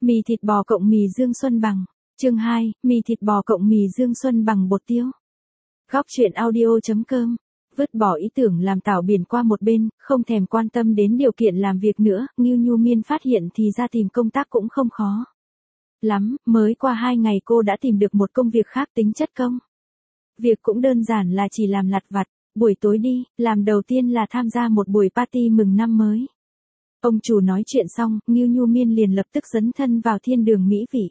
Mì thịt bò cộng mì Dương Xuân bằng. Chương 2, mì thịt bò cộng mì Dương Xuân bằng bột tiêu. Góc truyện audio.com. Vứt bỏ ý tưởng làm tảo biển qua một bên, không thèm quan tâm đến điều kiện làm việc nữa, Ngưu Nhu Miên phát hiện thì ra tìm công tác cũng không khó lắm, mới qua 2 ngày cô đã tìm được một công việc khác tính chất công. Việc cũng đơn giản là chỉ làm lặt vặt, buổi tối đi, làm đầu tiên là tham gia một buổi party mừng năm mới. Ông chủ nói chuyện xong, Ngưu Nhu Miên liền lập tức dấn thân vào thiên đường mỹ vị.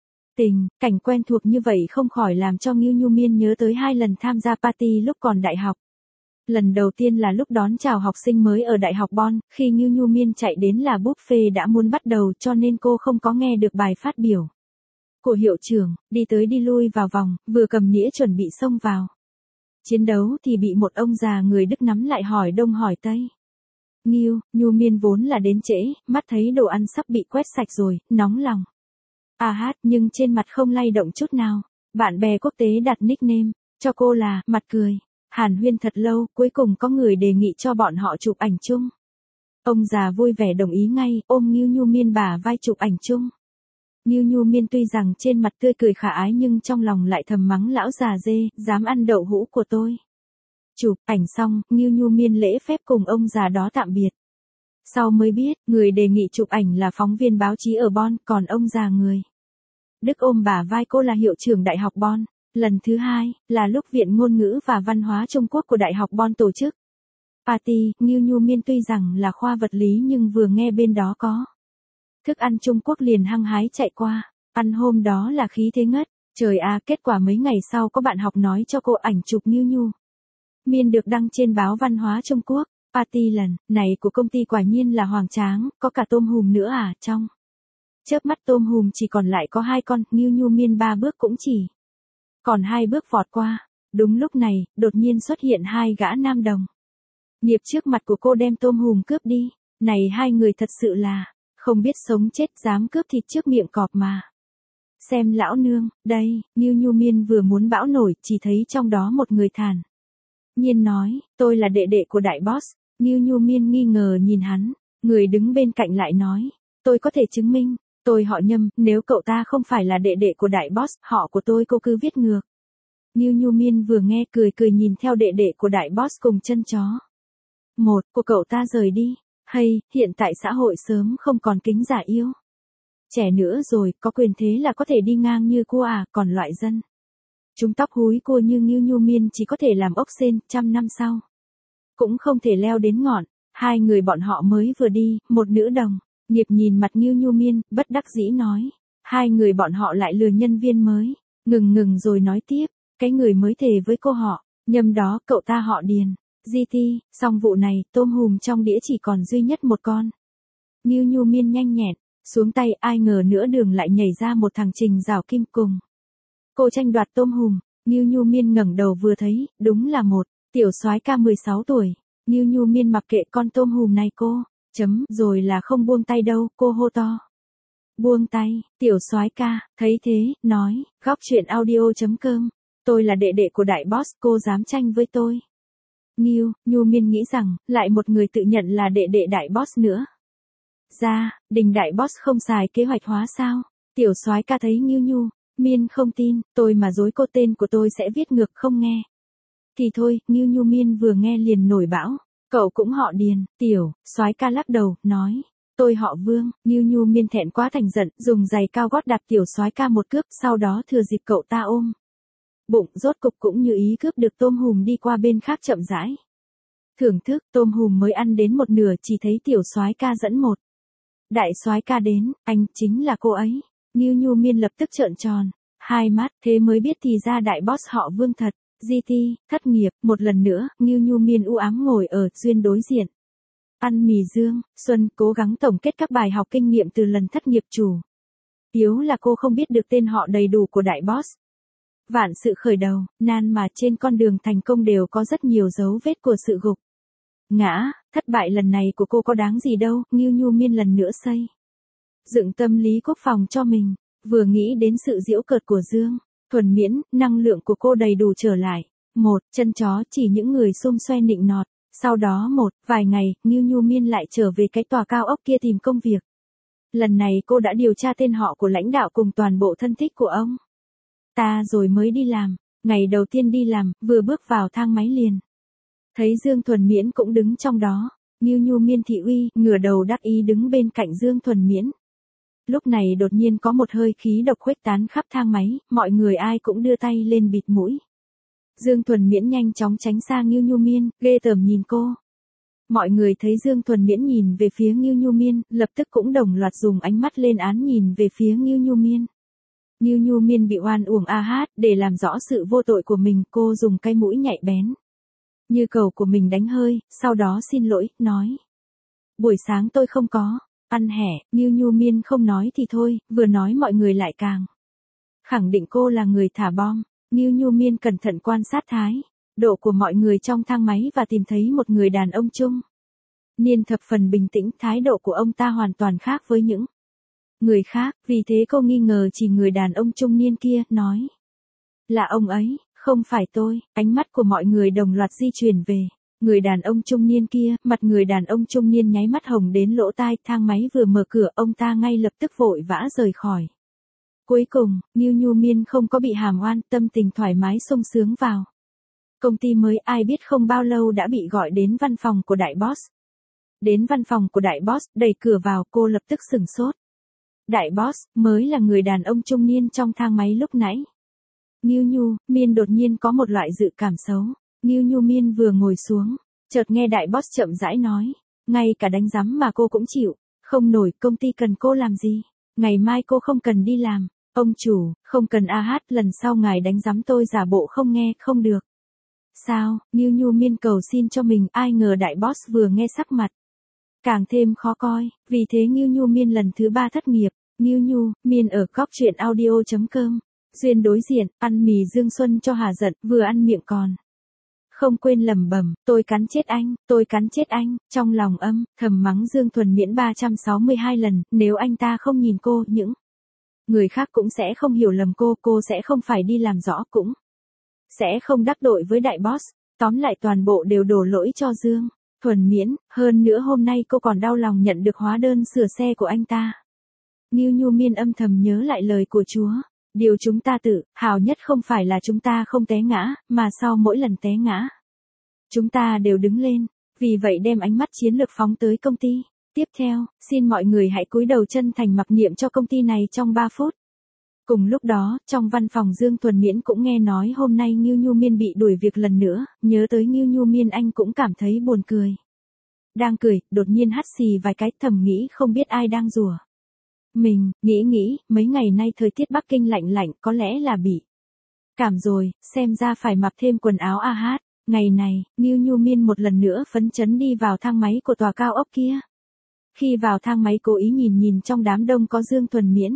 Cảnh quen thuộc như vậy không khỏi làm cho Ngưu Nhu Miên nhớ tới 2 lần tham gia party lúc còn đại học. Lần đầu tiên là lúc đón chào học sinh mới ở Đại học Bonn, khi Ngưu Nhu Miên chạy đến là buffet đã muốn bắt đầu cho nên cô không có nghe được bài phát biểu của hiệu trưởng, đi tới đi lui vào vòng, vừa cầm nĩa chuẩn bị xông vào chiến đấu thì bị một ông già người Đức nắm lại hỏi đông hỏi tây. Nhu Miên vốn là đến trễ, mắt thấy đồ ăn sắp bị quét sạch rồi, nóng lòng. Nhưng trên mặt không lay động chút nào. Bạn bè quốc tế đặt nickname cho cô là mặt cười. Hàn huyên thật lâu, cuối cùng có người đề nghị cho bọn họ chụp ảnh chung. Ông già vui vẻ đồng ý ngay, ôm Ngưu Nhu Miên bả vai chụp ảnh chung. Ngưu Nhu Miên tuy rằng trên mặt tươi cười khả ái nhưng trong lòng lại thầm mắng lão già dê, dám ăn đậu hũ của tôi. Chụp ảnh xong, Ngưu Nhu Miên lễ phép cùng ông già đó tạm biệt. Sau mới biết, người đề nghị chụp ảnh là phóng viên báo chí ở Bonn, còn ông già người Đức ôm bả vai cô là hiệu trưởng Đại học Bonn. Lần thứ 2, là lúc Viện Ngôn ngữ và Văn hóa Trung Quốc của Đại học Bonn tổ chức party. Ngưu Nhu Miên tuy rằng là khoa vật lý nhưng vừa nghe bên đó có thức ăn Trung Quốc liền hăng hái chạy qua. Ăn hôm đó là khí thế ngất. Trời à, kết quả mấy ngày sau có bạn học nói cho cô ảnh chụp Ngưu Nhu Miên được đăng trên báo Văn hóa Trung Quốc. Party lần này của công ty quả nhiên là hoành tráng, có cả tôm hùm nữa à. Trong chớp mắt tôm hùm chỉ còn lại có 2 con, Ngưu Nhu Miên 3 bước cũng chỉ còn 2 bước vọt qua. Đúng lúc này, đột nhiên xuất hiện 2 gã nam đồng nghiệp trước mặt của cô đem tôm hùm cướp đi. Này 2 người thật sự là không biết sống chết, dám cướp thịt trước miệng cọp mà. Xem lão nương, đây. Ngưu Nhu Miên vừa muốn bão nổi, chỉ thấy trong đó một người thản nhiên nói, tôi là đệ đệ của đại boss. Ngưu Nhu Miên nghi ngờ nhìn hắn, người đứng bên cạnh lại nói, tôi có thể chứng minh, tôi họ Nhâm, nếu cậu ta không phải là đệ đệ của đại boss, họ của tôi cô cứ viết ngược. Ngưu Nhu Miên vừa nghe cười nhìn theo đệ đệ của đại boss cùng chân chó. Của cậu ta rời đi. Hay, hiện tại xã hội sớm không còn kính giả yêu trẻ nữa rồi, có quyền thế là có thể đi ngang như cua à, còn loại dân chúng tóc húi cua như Ngưu Nhu Miên chỉ có thể làm ốc sên, 100 năm sau cũng không thể leo đến ngọn. 2 người bọn họ mới vừa đi, một nữ đồng nghiệp nhìn mặt Ngưu Nhu Miên, bất đắc dĩ nói. 2 người bọn họ lại lừa nhân viên mới. Ngừng rồi nói tiếp, cái người mới thề với cô họ Nhâm đó, cậu ta họ Điền. GT, xong vụ này, tôm hùm trong đĩa chỉ còn duy nhất một con. Ngưu Nhu Miên nhanh nhẹn xuống tay, ai ngờ nửa đường lại nhảy ra một thằng Trình Giảo Kim cùng cô tranh đoạt tôm hùm. Ngưu Nhu Miên ngẩng đầu vừa thấy, đúng là một tiểu soái ca 16 tuổi. Ngưu Nhu Miên mặc kệ con tôm hùm này cô. Rồi là không buông tay đâu, cô hô to. Buông tay. Tiểu soái ca, thấy thế, nói, góc truyện audio.com. Tôi là đệ đệ của đại boss, cô dám tranh với tôi. Ngưu Nhu Miên nghĩ rằng, lại một người tự nhận là đệ đệ đại boss nữa. Đình đại boss không xài kế hoạch hóa sao? Tiểu soái ca thấy Ngưu Nhu Miên không tin, tôi mà dối cô tên của tôi sẽ viết ngược không nghe. Thì thôi, Ngưu Nhu Miên vừa nghe liền nổi bão. Cậu cũng họ Điền. Tiểu soái ca lắc đầu, nói, tôi họ Vương. Ngưu Nhu Miên thẹn quá thành giận, dùng giày cao gót đạp tiểu soái ca một cước, sau đó thừa dịp cậu ta ôm bụng, rốt cục cũng như ý cướp được tôm hùm đi qua bên khác chậm rãi thưởng thức. Tôm hùm mới ăn đến một nửa, chỉ thấy tiểu soái ca dẫn một đại soái ca đến. Anh chính là cô ấy. Ngưu Nhu Miên lập tức trợn tròn 2 mắt, thế mới biết thì ra đại boss họ Vương thật. GT, thất nghiệp. Một lần nữa, Ngưu Nhu Miên u ám ngồi ở duyên đối diện ăn mì Dương Xuân, cố gắng tổng kết các bài học kinh nghiệm từ lần thất nghiệp. Chủ yếu là cô không biết được tên họ đầy đủ của đại boss. Vạn sự khởi đầu nan mà trên con đường thành công đều có rất nhiều dấu vết của sự gục ngã. Thất bại lần này của cô có đáng gì đâu. Ngưu Nhu Miên lần nữa xây dựng tâm lý quốc phòng cho mình. Vừa nghĩ đến sự giễu cợt của Dương Thuần Miễn, năng lượng của cô đầy đủ trở lại. Chân chó chỉ những người xum xoe nịnh nọt. Sau đó vài ngày, Ngưu Nhu Miên lại trở về cái tòa cao ốc kia tìm công việc. Lần này cô đã điều tra tên họ của lãnh đạo cùng toàn bộ thân thích của ông. Ta rồi mới đi làm. Ngày đầu tiên đi làm, vừa bước vào thang máy liền. Thấy Dương Thuần Miễn cũng đứng trong đó. Ngưu Nhu Miên thị uy, ngửa đầu đắc ý đứng bên cạnh Dương Thuần Miễn. Lúc này đột nhiên có một hơi khí độc khuếch tán khắp thang máy, mọi người ai cũng đưa tay lên bịt mũi. Dương Thuần Miễn nhanh chóng tránh xa Ngưu Nhu Miên, ghê tởm nhìn cô. Mọi người thấy Dương Thuần Miễn nhìn về phía Ngưu Nhu Miên, lập tức cũng đồng loạt dùng ánh mắt lên án nhìn về phía Ngưu Nhu Miên. Ngưu Nhu Miên bị oan uổng để làm rõ sự vô tội của mình, cô dùng cái mũi nhạy bén như cầu của mình đánh hơi, sau đó xin lỗi, nói. Buổi sáng tôi không có ăn hẻ. Ngưu Nhu Miên không nói thì thôi, vừa nói mọi người lại càng khẳng định cô là người thả bom. Ngưu Nhu Miên cẩn thận quan sát thái độ của mọi người trong thang máy và tìm thấy một người đàn ông trung niên thập phần bình tĩnh, thái độ của ông ta hoàn toàn khác với những người khác, vì thế cô nghi ngờ chỉ người đàn ông trung niên kia, nói. Là ông ấy, không phải tôi. Ánh mắt của mọi người đồng loạt di chuyển về người đàn ông trung niên kia, mặt người đàn ông trung niên nháy mắt hồng đến lỗ tai, thang máy vừa mở cửa, ông ta ngay lập tức vội vã rời khỏi. Cuối cùng, Ngưu Nhu Miên không có bị hàm oan, tâm tình thoải mái sung sướng vào công ty mới, ai biết không bao lâu đã bị gọi đến văn phòng của đại boss. Đến văn phòng của đại boss, đẩy cửa vào, cô lập tức sửng sốt. Đại boss mới là người đàn ông trung niên trong thang máy lúc nãy. Ngưu Nhu Miên đột nhiên có một loại dự cảm xấu. Ngưu Nhu Miên vừa ngồi xuống, chợt nghe đại boss chậm rãi nói, ngay cả đánh giám mà cô cũng chịu không nổi, công ty cần cô làm gì? Ngày mai cô không cần đi làm. Ông chủ, không cần lần sau ngài đánh giám tôi giả bộ không nghe, không được. Sao? Ngưu Nhu Miên cầu xin cho mình, ai ngờ đại boss vừa nghe sắc mặt càng thêm khó coi, vì thế Ngưu Nhu Miên lần thứ 3 thất nghiệp. Ngưu Nhu Miên ở goctruyện.audio.com. Duyên đối diện, ăn mì Dương Xuân cho hà giận, vừa ăn miệng còn không quên lẩm bẩm, tôi cắn chết anh, tôi cắn chết anh, trong lòng thầm mắng Dương Thuần Miễn 362 lần, nếu anh ta không nhìn cô, những người khác cũng sẽ không hiểu lầm cô sẽ không phải đi làm rõ, cũng sẽ không đắc tội với đại boss, tóm lại toàn bộ đều đổ lỗi cho Dương Thuần Miễn, hơn nữa hôm nay cô còn đau lòng nhận được hóa đơn sửa xe của anh ta. Ngưu Nhu Miên âm thầm nhớ lại lời của Chúa. Điều chúng ta tự hào nhất không phải là chúng ta không té ngã, mà sau mỗi lần té ngã, chúng ta đều đứng lên. Vì vậy đem ánh mắt chiến lược phóng tới công ty. Tiếp theo, xin mọi người hãy cúi đầu chân thành mặc niệm cho công ty này trong 3 phút. Cùng lúc đó, trong văn phòng Dương Thuần Miễn cũng nghe nói hôm nay Ngưu Nhu Miên bị đuổi việc lần nữa, nhớ tới Ngưu Nhu Miên anh cũng cảm thấy buồn cười. Đang cười, đột nhiên hắt xì vài cái, thầm nghĩ không biết ai đang rủa mình, nghĩ, mấy ngày nay thời tiết Bắc Kinh lạnh lạnh, có lẽ là bị cảm rồi, xem ra phải mặc thêm quần áo Ngày này, Ngưu Nhu Miên một lần nữa phấn chấn đi vào thang máy của tòa cao ốc kia. Khi vào thang máy cố ý nhìn trong đám đông có Dương Thuần Miễn.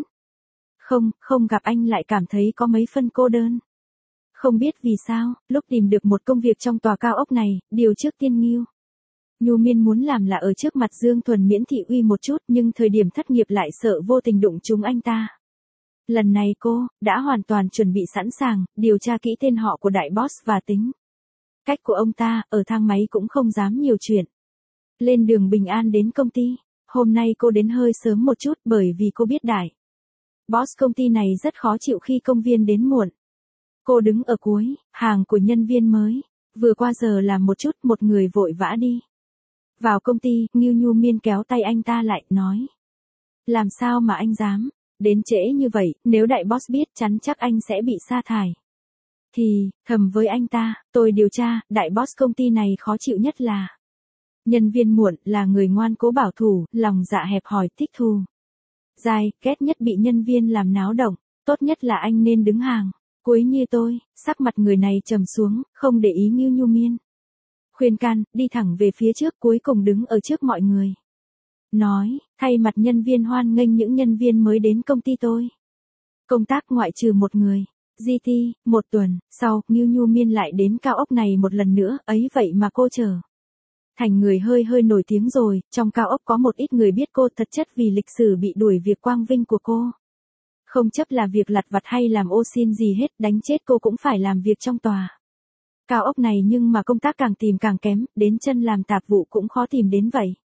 Không gặp anh lại cảm thấy có mấy phân cô đơn. Không biết vì sao, lúc tìm được một công việc trong tòa cao ốc này, điều trước tiên Nhu Miên muốn làm là ở trước mặt Dương Thuần Miễn thị uy một chút, nhưng thời điểm thất nghiệp lại sợ vô tình đụng trúng anh ta. Lần này cô đã hoàn toàn chuẩn bị sẵn sàng, điều tra kỹ tên họ của đại boss và tính cách của ông ta, ở thang máy cũng không dám nhiều chuyện. Lên đường bình an đến công ty, hôm nay cô đến hơi sớm một chút bởi vì cô biết đại boss công ty này rất khó chịu khi công viên đến muộn. Cô đứng ở cuối hàng của nhân viên mới, vừa qua giờ làm một chút, một người vội vã đi vào công ty. Ngưu Nhu Miên kéo tay anh ta lại, nói. Làm sao mà anh dám đến trễ như vậy, nếu đại boss biết chắn chắc anh sẽ bị sa thải. Thì, thầm với anh ta, tôi điều tra, đại boss công ty này khó chịu nhất là nhân viên muộn, là người ngoan cố bảo thủ, lòng dạ hẹp hòi, thích thù dai, ghét nhất bị nhân viên làm náo động, tốt nhất là anh nên đứng hàng cuối như tôi. Sắc mặt người này trầm xuống, không để ý Ngưu Nhu Miên khuyên can, đi thẳng về phía trước, cuối cùng đứng ở trước mọi người. Nói, thay mặt nhân viên hoan nghênh những nhân viên mới đến công ty tôi. Công tác ngoại trừ một người. GT, một tuần sau, Ngưu Nhu Miên lại đến cao ốc này một lần nữa, ấy vậy mà cô trở thành người hơi nổi tiếng rồi, trong cao ốc có một ít người biết cô, thật chất vì lịch sử bị đuổi việc quang vinh của cô. Không chấp là việc lặt vặt hay làm ô xin gì hết, đánh chết cô cũng phải làm việc trong tòa cao ốc này, nhưng mà công tác càng tìm càng kém, đến chân làm tạp vụ cũng khó tìm đến vậy.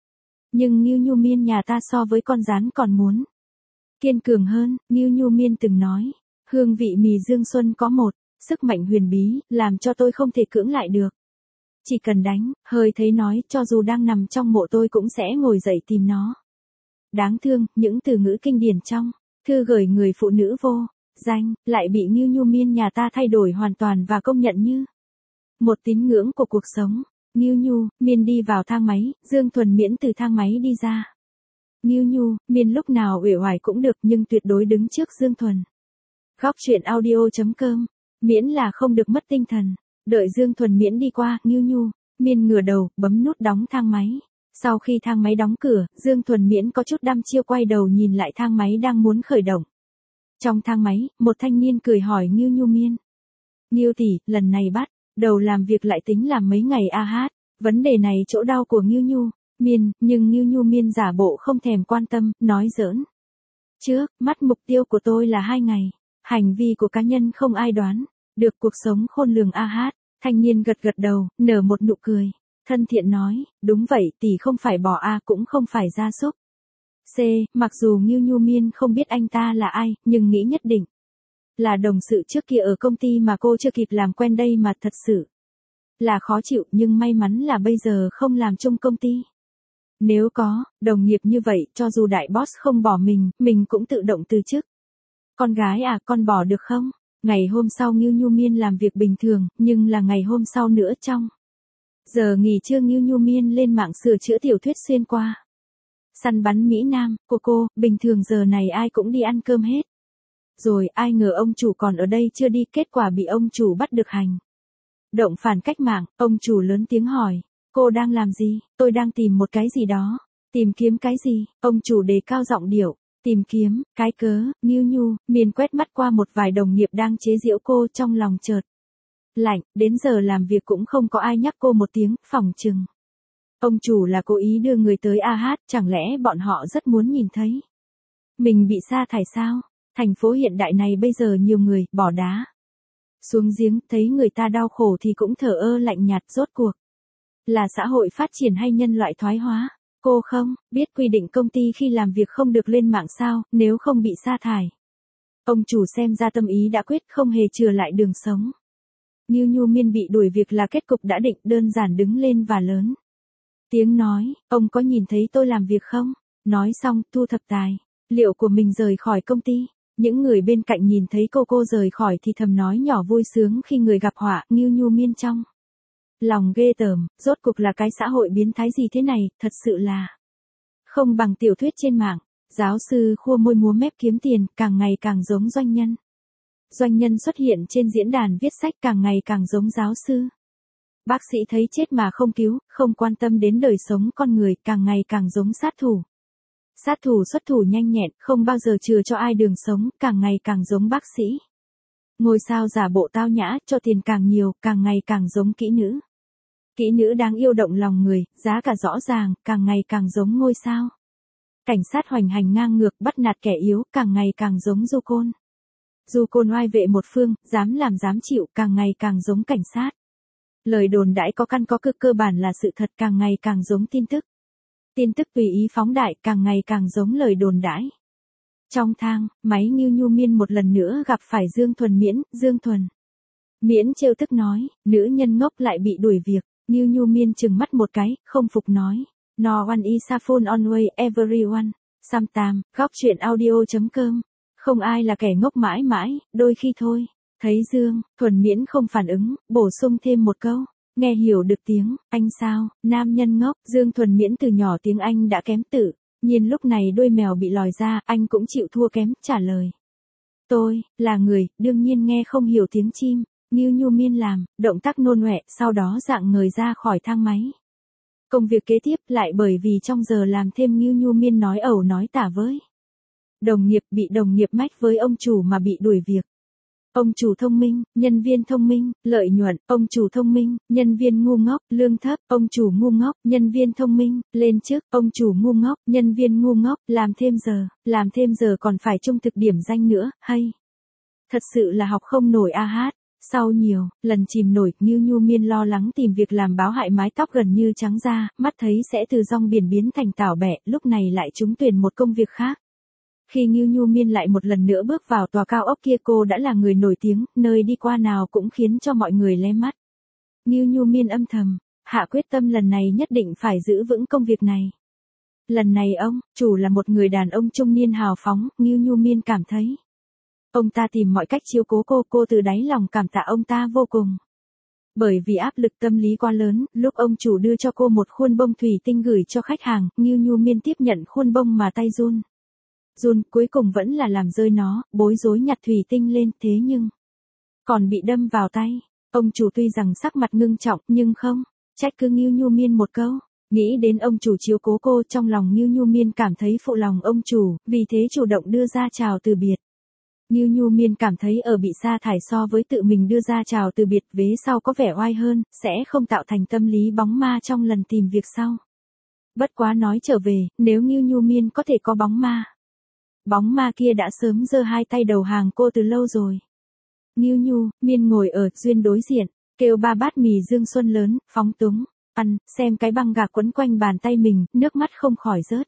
Nhưng Ngưu Nhu Miên nhà ta so với con rán còn muốn kiên cường hơn, Ngưu Nhu Miên từng nói. Hương vị mì Dương Xuân có một sức mạnh huyền bí, làm cho tôi không thể cưỡng lại được. Chỉ cần đánh, hơi thấy nói, cho dù đang nằm trong mộ tôi cũng sẽ ngồi dậy tìm nó. Đáng thương, những từ ngữ kinh điển trong thư gửi người phụ nữ vô danh, lại bị Ngưu Nhu Miên nhà ta thay đổi hoàn toàn và công nhận như một tín ngưỡng của cuộc sống. Ngưu Nhu Miên đi vào thang máy, Dương Thuần Miễn từ thang máy đi ra. Ngưu Nhu Miên lúc nào uể oải cũng được nhưng tuyệt đối đứng trước Dương Thuần. Góc truyện audio.com, miễn là không được mất tinh thần. Đợi Dương Thuần Miễn đi qua, Ngưu Nhu Miên ngửa đầu, bấm nút đóng thang máy. Sau khi thang máy đóng cửa, Dương Thuần Miễn có chút đăm chiêu quay đầu nhìn lại thang máy đang muốn khởi động. Trong thang máy, một thanh niên cười hỏi Ngưu Nhu Miên. Ngưu tỷ, lần này bắt đầu làm việc lại tính làm mấy ngày a hát. Vấn đề này chỗ đau của Ngưu Nhu Miên, nhưng Ngưu Nhu Miên giả bộ không thèm quan tâm, nói giỡn. Trước mắt mục tiêu của tôi là 2 ngày. Hành vi của cá nhân không ai đoán được cuộc sống khôn lường a hát. Thanh niên gật gật đầu, nở một nụ cười. Thân thiện nói, đúng vậy, tỷ không phải bò a cũng không phải gia súc. C, mặc dù Ngưu Nhu Miên không biết anh ta là ai, nhưng nghĩ nhất định là đồng sự trước kia ở công ty mà cô chưa kịp làm quen đây mà thật sự là khó chịu, nhưng may mắn là bây giờ không làm chung công ty. Nếu có đồng nghiệp như vậy, cho dù đại boss không bỏ mình cũng tự động từ chức. Con gái à, con bỏ được không? Ngày hôm sau Ngưu Nhu Miên làm việc bình thường, nhưng là ngày hôm sau nữa trong giờ nghỉ trưa Ngưu Nhu Miên lên mạng sửa chữa tiểu thuyết xuyên qua săn bắn Mỹ Nam, cô, bình thường giờ này ai cũng đi ăn cơm hết. Rồi ai ngờ ông chủ còn ở đây chưa đi, kết quả bị ông chủ bắt được hành động phản cách mạng. Ông chủ lớn tiếng hỏi, cô đang làm gì? Tôi đang tìm một cái gì đó. Tìm kiếm cái gì? Ông chủ đề cao giọng điệu. Tìm kiếm, cái cớ. Ngưu Nhu Miên quét mắt qua một vài đồng nghiệp đang chế giễu cô, trong lòng chợt lạnh. Đến giờ làm việc cũng không có ai nhắc cô một tiếng, phỏng chừng ông chủ là cố ý đưa người tới a hát, chẳng lẽ bọn họ rất muốn nhìn thấy mình bị sa thải sao? Thành phố hiện đại này bây giờ nhiều người bỏ đá xuống giếng, thấy người ta đau khổ thì cũng thờ ơ lạnh nhạt. Rốt cuộc là xã hội phát triển hay nhân loại thoái hóa? Cô không biết quy định công ty khi làm việc không được lên mạng sao, nếu không bị sa thải. Ông chủ xem ra tâm ý đã quyết, không hề chừa lại đường sống. Ngưu Nhu Miên bị đuổi việc là kết cục đã định, đơn giản đứng lên và lớn tiếng nói, ông có nhìn thấy tôi làm việc không? Nói xong, thu thập tài liệu của mình rời khỏi công ty. Những người bên cạnh nhìn thấy cô rời khỏi thì thầm nói nhỏ vui sướng khi người gặp họa. Ngưu Nhu Miên trong lòng ghê tởm, rốt cuộc là cái xã hội biến thái gì thế này, thật sự là không bằng tiểu thuyết trên mạng. Giáo sư khua môi múa mép kiếm tiền, càng ngày càng giống doanh nhân. Doanh nhân xuất hiện trên diễn đàn viết sách, càng ngày càng giống giáo sư. Bác sĩ thấy chết mà không cứu, không quan tâm đến đời sống con người, càng ngày càng giống sát thủ. Sát thủ xuất thủ nhanh nhẹn, không bao giờ chừa cho ai đường sống, càng ngày càng giống bác sĩ. Ngôi sao giả bộ tao nhã, cho tiền càng nhiều, càng ngày càng giống kỹ nữ. Kỹ nữ đáng yêu động lòng người, giá cả rõ ràng, càng ngày càng giống ngôi sao. Cảnh sát hoành hành ngang ngược, bắt nạt kẻ yếu, càng ngày càng giống du côn. Du côn oai vệ một phương, dám làm dám chịu, càng ngày càng giống cảnh sát. Lời đồn đãi có căn có cực, cơ bản là sự thật, càng ngày càng giống tin tức. Tin tức tùy ý phóng đại, càng ngày càng giống lời đồn đãi. Trong thang máy Ngưu Nhu Miên một lần nữa gặp phải Dương Thuần Miễn. Dương Thuần Miễn trêu tức nói, nữ nhân ngốc lại bị đuổi việc. Ngưu Nhu Miên chừng mắt một cái, không phục nói, no one is a fool always, everyone. Sometime. Góc truyện audio.com, không ai là kẻ ngốc mãi mãi, đôi khi thôi. Thấy Dương Thuần Miễn không phản ứng, bổ sung thêm một câu, nghe hiểu được tiếng Anh sao? Nam nhân ngốc. Dương Thuần Miễn từ nhỏ tiếng Anh đã kém tự nhiên, lúc này đuôi mèo bị lòi ra, anh cũng chịu thua kém, trả lời, tôi là người, đương nhiên nghe không hiểu tiếng chim. Ngưu Nhu Miên làm động tác nôn ọe, sau đó rạng ngời ra khỏi thang máy. Công việc kế tiếp lại bởi vì trong giờ làm thêm Ngưu Nhu Miên nói ẩu nói tả với đồng nghiệp, bị đồng nghiệp mách với ông chủ mà bị đuổi việc. Ông chủ thông minh, nhân viên thông minh, lợi nhuận. Ông chủ thông minh, nhân viên ngu ngốc, lương thấp. Ông chủ ngu ngốc, nhân viên thông minh, lên chức. Ông chủ ngu ngốc, nhân viên ngu ngốc, làm thêm giờ còn phải trung thực điểm danh nữa, hay thật sự là học không nổi a hát. Sau nhiều lần chìm nổi, Ngưu Nhu Miên lo lắng tìm việc làm báo hại mái tóc gần như trắng ra, mắt thấy sẽ từ rong biển biến thành tảo bẹ, lúc này lại trúng tuyển một công việc khác. Khi Ngưu Nhu Miên lại một lần nữa bước vào tòa cao ốc kia, cô đã là người nổi tiếng, nơi đi qua nào cũng khiến cho mọi người lé mắt. Ngưu Nhu Miên âm thầm hạ quyết tâm lần này nhất định phải giữ vững công việc này. Lần này ông chủ là một người đàn ông trung niên hào phóng, Ngưu Nhu Miên cảm thấy ông ta tìm mọi cách chiếu cố cô từ đáy lòng cảm tạ ông ta vô cùng. Bởi vì áp lực tâm lý quá lớn, lúc ông chủ đưa cho cô một khuôn bông thủy tinh gửi cho khách hàng, Ngưu Nhu Miên tiếp nhận khuôn bông mà tay run. Cuối cùng vẫn là làm rơi nó, bối rối nhặt thủy tinh lên, thế nhưng còn bị đâm vào tay. Ông chủ tuy rằng sắc mặt ngưng trọng nhưng không trách cứ Ngưu Nhu Miên một câu. Nghĩ đến ông chủ chiếu cố cô, trong lòng Ngưu Nhu Miên cảm thấy phụ lòng ông chủ, vì thế chủ động đưa ra chào từ biệt. Ngưu Nhu Miên cảm thấy ở bị sa thải so với tự mình đưa ra chào từ biệt vế sau có vẻ oai hơn, sẽ không tạo thành tâm lý bóng ma trong lần tìm việc sau. Bất quá nói trở về, nếu Ngưu Nhu Miên có thể có bóng ma kia đã sớm giơ hai tay đầu hàng cô từ lâu rồi. Ngưu Nhu Miên ngồi ở Duyên đối diện, kêu 3 bát mì Dương Xuân lớn, phóng túng, ăn, xem cái băng gạc quấn quanh bàn tay mình, nước mắt không khỏi rớt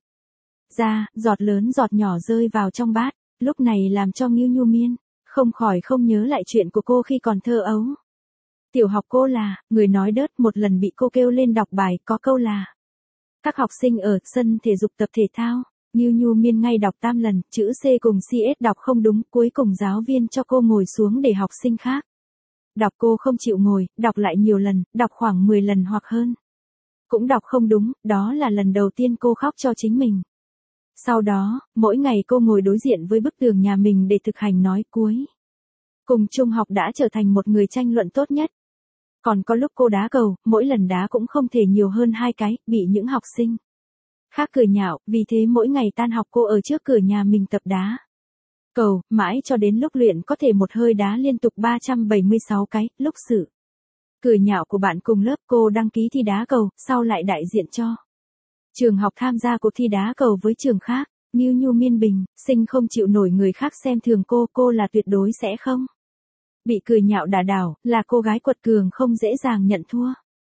ra, giọt lớn giọt nhỏ rơi vào trong bát, lúc này làm cho Ngưu Nhu Miên không khỏi không nhớ lại chuyện của cô khi còn thơ ấu. Tiểu học cô là người nói đớt, một lần bị cô kêu lên đọc bài, có câu là các học sinh ở sân thể dục tập thể thao, Ngưu Nhu Miên ngay đọc 3 lần, chữ C cùng CS đọc không đúng, cuối cùng giáo viên cho cô ngồi xuống để học sinh khác đọc, cô không chịu ngồi, đọc lại nhiều lần, đọc khoảng 10 lần hoặc hơn. Cũng đọc không đúng, đó là lần đầu tiên cô khóc cho chính mình. Sau đó, mỗi ngày cô ngồi đối diện với bức tường nhà mình để thực hành nói cuối cùng trung học đã trở thành một người tranh luận tốt nhất. Còn có lúc cô đá cầu, mỗi lần đá cũng không thể nhiều hơn 2 cái, bị những học sinh khác cười nhạo, vì thế mỗi ngày tan học cô ở trước cửa nhà mình tập đá cầu, mãi cho đến lúc luyện có thể một hơi đá liên tục 376 cái, lúc sự cười nhạo của bạn cùng lớp, cô đăng ký thi đá cầu, sau lại đại diện cho trường học tham gia cuộc thi đá cầu với trường khác. Ngưu Nhu Miên bình sinh không chịu nổi người khác xem thường cô là tuyệt đối sẽ không bị cười nhạo đả đảo, là cô gái quật cường không dễ dàng nhận thua.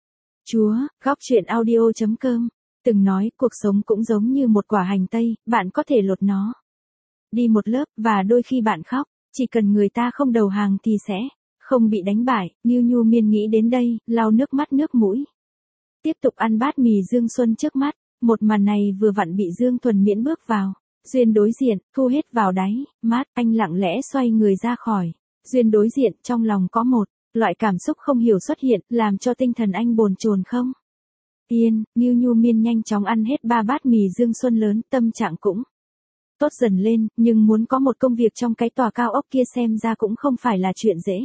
Chúa, góc truyện audio.com từng nói cuộc sống cũng giống như một quả hành tây, bạn có thể lột nó đi một lớp, và đôi khi bạn khóc, chỉ cần người ta không đầu hàng thì sẽ không bị đánh bại. Ngưu Nhu Miên nghĩ đến đây, lau nước mắt nước mũi, tiếp tục ăn bát mì Dương Xuân trước mắt. Một màn này vừa vặn bị Dương Thuần Miễn bước vào Duyên đối diện, thu hết vào đáy mắt, anh lặng lẽ xoay người ra khỏi Duyên đối diện, trong lòng có một loại cảm xúc không hiểu xuất hiện, làm cho tinh thần anh bồn chồn không yên. Ngưu Nhu Miên nhanh chóng ăn hết 3 bát mì Dương Xuân lớn, tâm trạng cũng tốt dần lên, nhưng muốn có một công việc trong cái tòa cao ốc kia xem ra cũng không phải là chuyện dễ.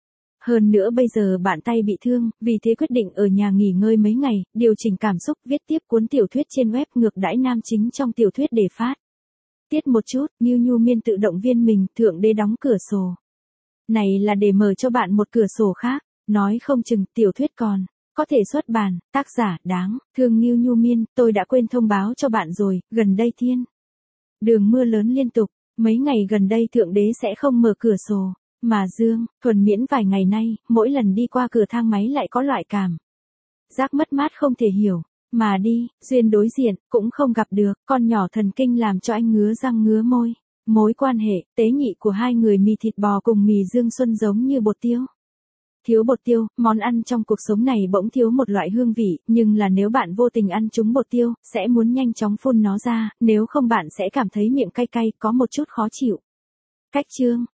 Hơn nữa bây giờ bạn tay bị thương, vì thế quyết định ở nhà nghỉ ngơi mấy ngày, điều chỉnh cảm xúc, viết tiếp cuốn tiểu thuyết trên web ngược đãi nam chính trong tiểu thuyết để phát tiết một chút. Ngưu Nhu Miên tự động viên mình, thượng đế đóng cửa sổ này là để mở cho bạn một cửa sổ khác, nói không chừng tiểu thuyết còn có thể xuất bản. Tác giả đáng thương Ngưu Nhu Miên, tôi đã quên thông báo cho bạn rồi, gần đây thiên đường mưa lớn liên tục, mấy ngày gần đây thượng đế sẽ không mở cửa sổ. Mà Dương Thuần Miễn vài ngày nay, mỗi lần đi qua cửa thang máy lại có loại cảm giác mất mát không thể hiểu, mà đi Duyên đối diện cũng không gặp được, con nhỏ thần kinh làm cho anh ngứa răng ngứa môi. Mối quan hệ tế nhị của hai người mì thịt bò cùng mì Dương Xuân giống như bột tiêu. Thiếu bột tiêu, món ăn trong cuộc sống này bỗng thiếu một loại hương vị, nhưng là nếu bạn vô tình ăn trúng bột tiêu, sẽ muốn nhanh chóng phun nó ra, nếu không bạn sẽ cảm thấy miệng cay cay, có một chút khó chịu. Cách chương